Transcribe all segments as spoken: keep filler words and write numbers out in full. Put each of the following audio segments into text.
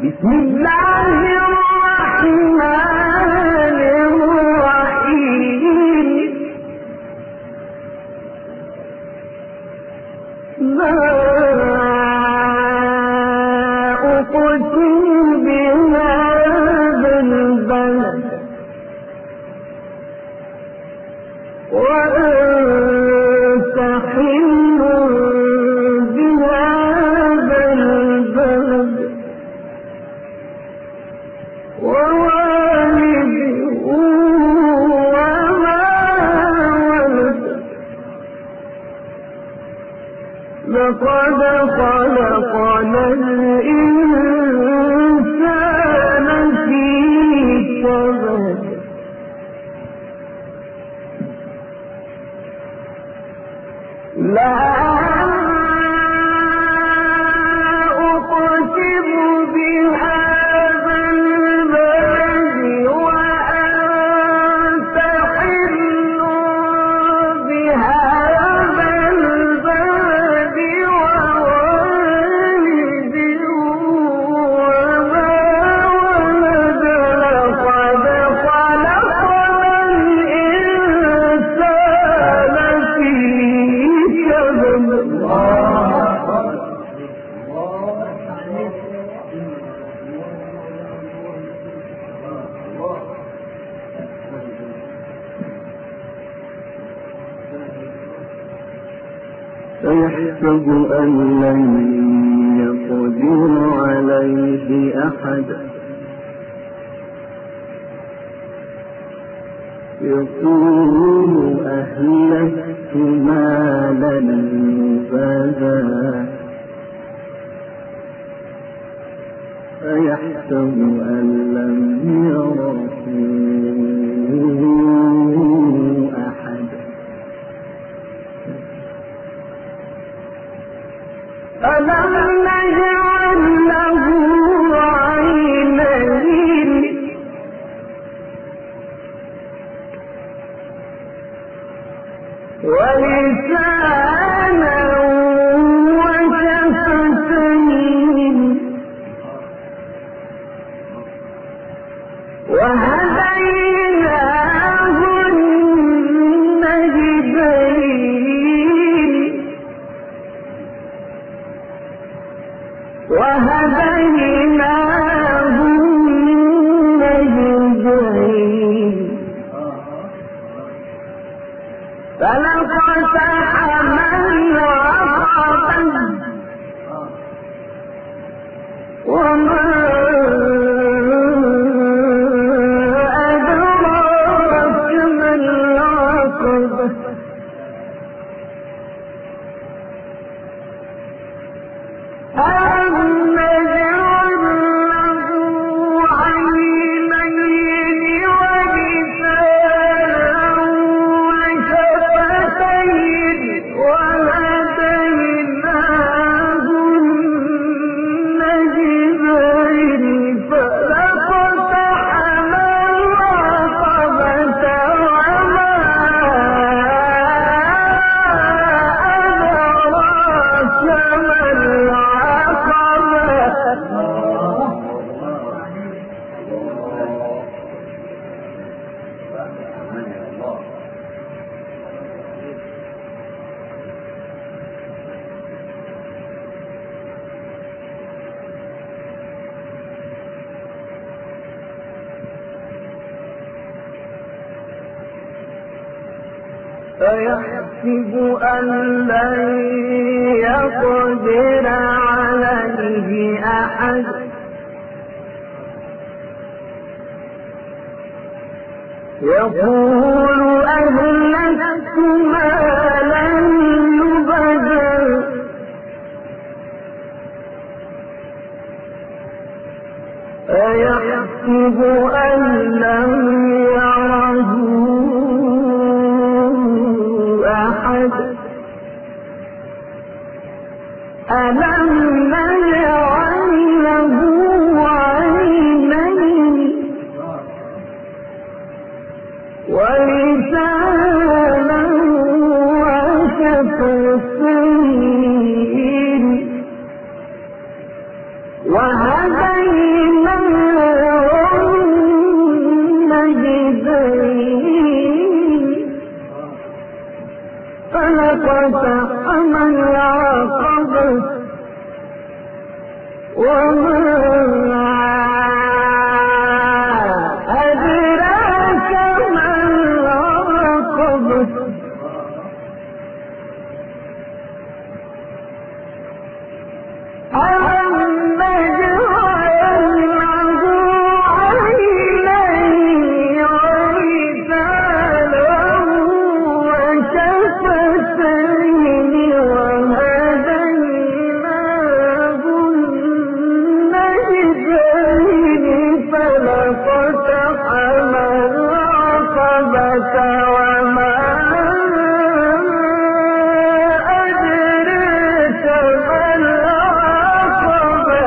بسم الله الرحمن الرحيم ما أقسم بهذا البلد وأنت حل بهذا البلد ووالد وما ولد لقد خلقنا الإنسان في كبد لا أقسم بهذا البلد وأنت حل بهذا البلد ووالد وما ولد لقد خلقنا الإنسان في كبد فيحسب أن لن يقدر عليه أحد يقول أهلكت مالا لبدا فيحسب أن لم يره أحد ألم نجعل له عينين ولسانا وشفتين وهديناه النجدين وهديناه النجدين فلقتحم العقبة وما أدراك ما العقبة ألم نجعل له عينين ولسانا وشفتين وهديناه النجدين فلقتحم العقبة وما أدراك ما فيحسب أن لن يقدر عليه أحد يقول أهلكت مالا لبدا فيحسب أن لم يره أحد ألم نجعل له عينين ولسانا وشفتين وهديناه فلقتحم العقبة وما أدراك ما العقبة ألم نجعل له عينين ولسانا وشفتين وهديناه النجدين فلقتحم العقبة وما أدراك ما العقبة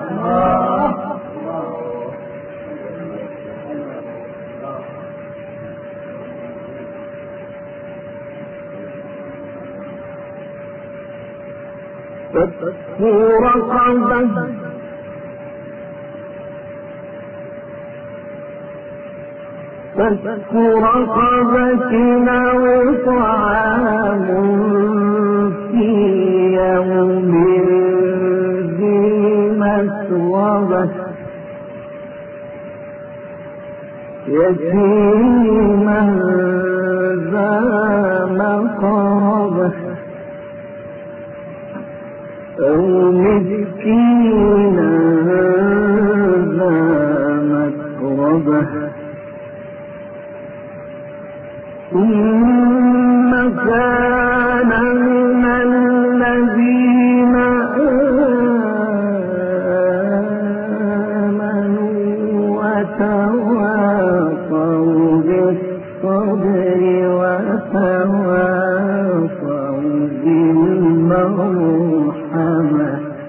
فك رقبة فك رقبة أو طعام في يوم ذي مسغبة يتيما ذا مقربة أو مسكينا ذا متربة ثم كان من الذين آمنوا وتواصوا بالصبر وتواصوا بالمرحمة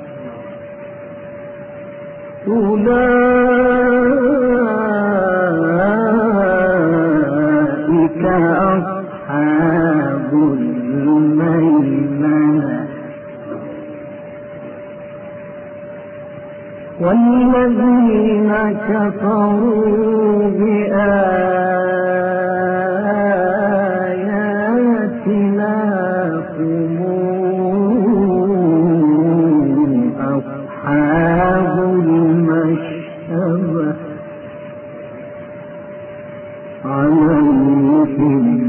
أولئك أصحاب الميمنة والذين كفروا بآياتنا هم أصحاب المشأمة عليهم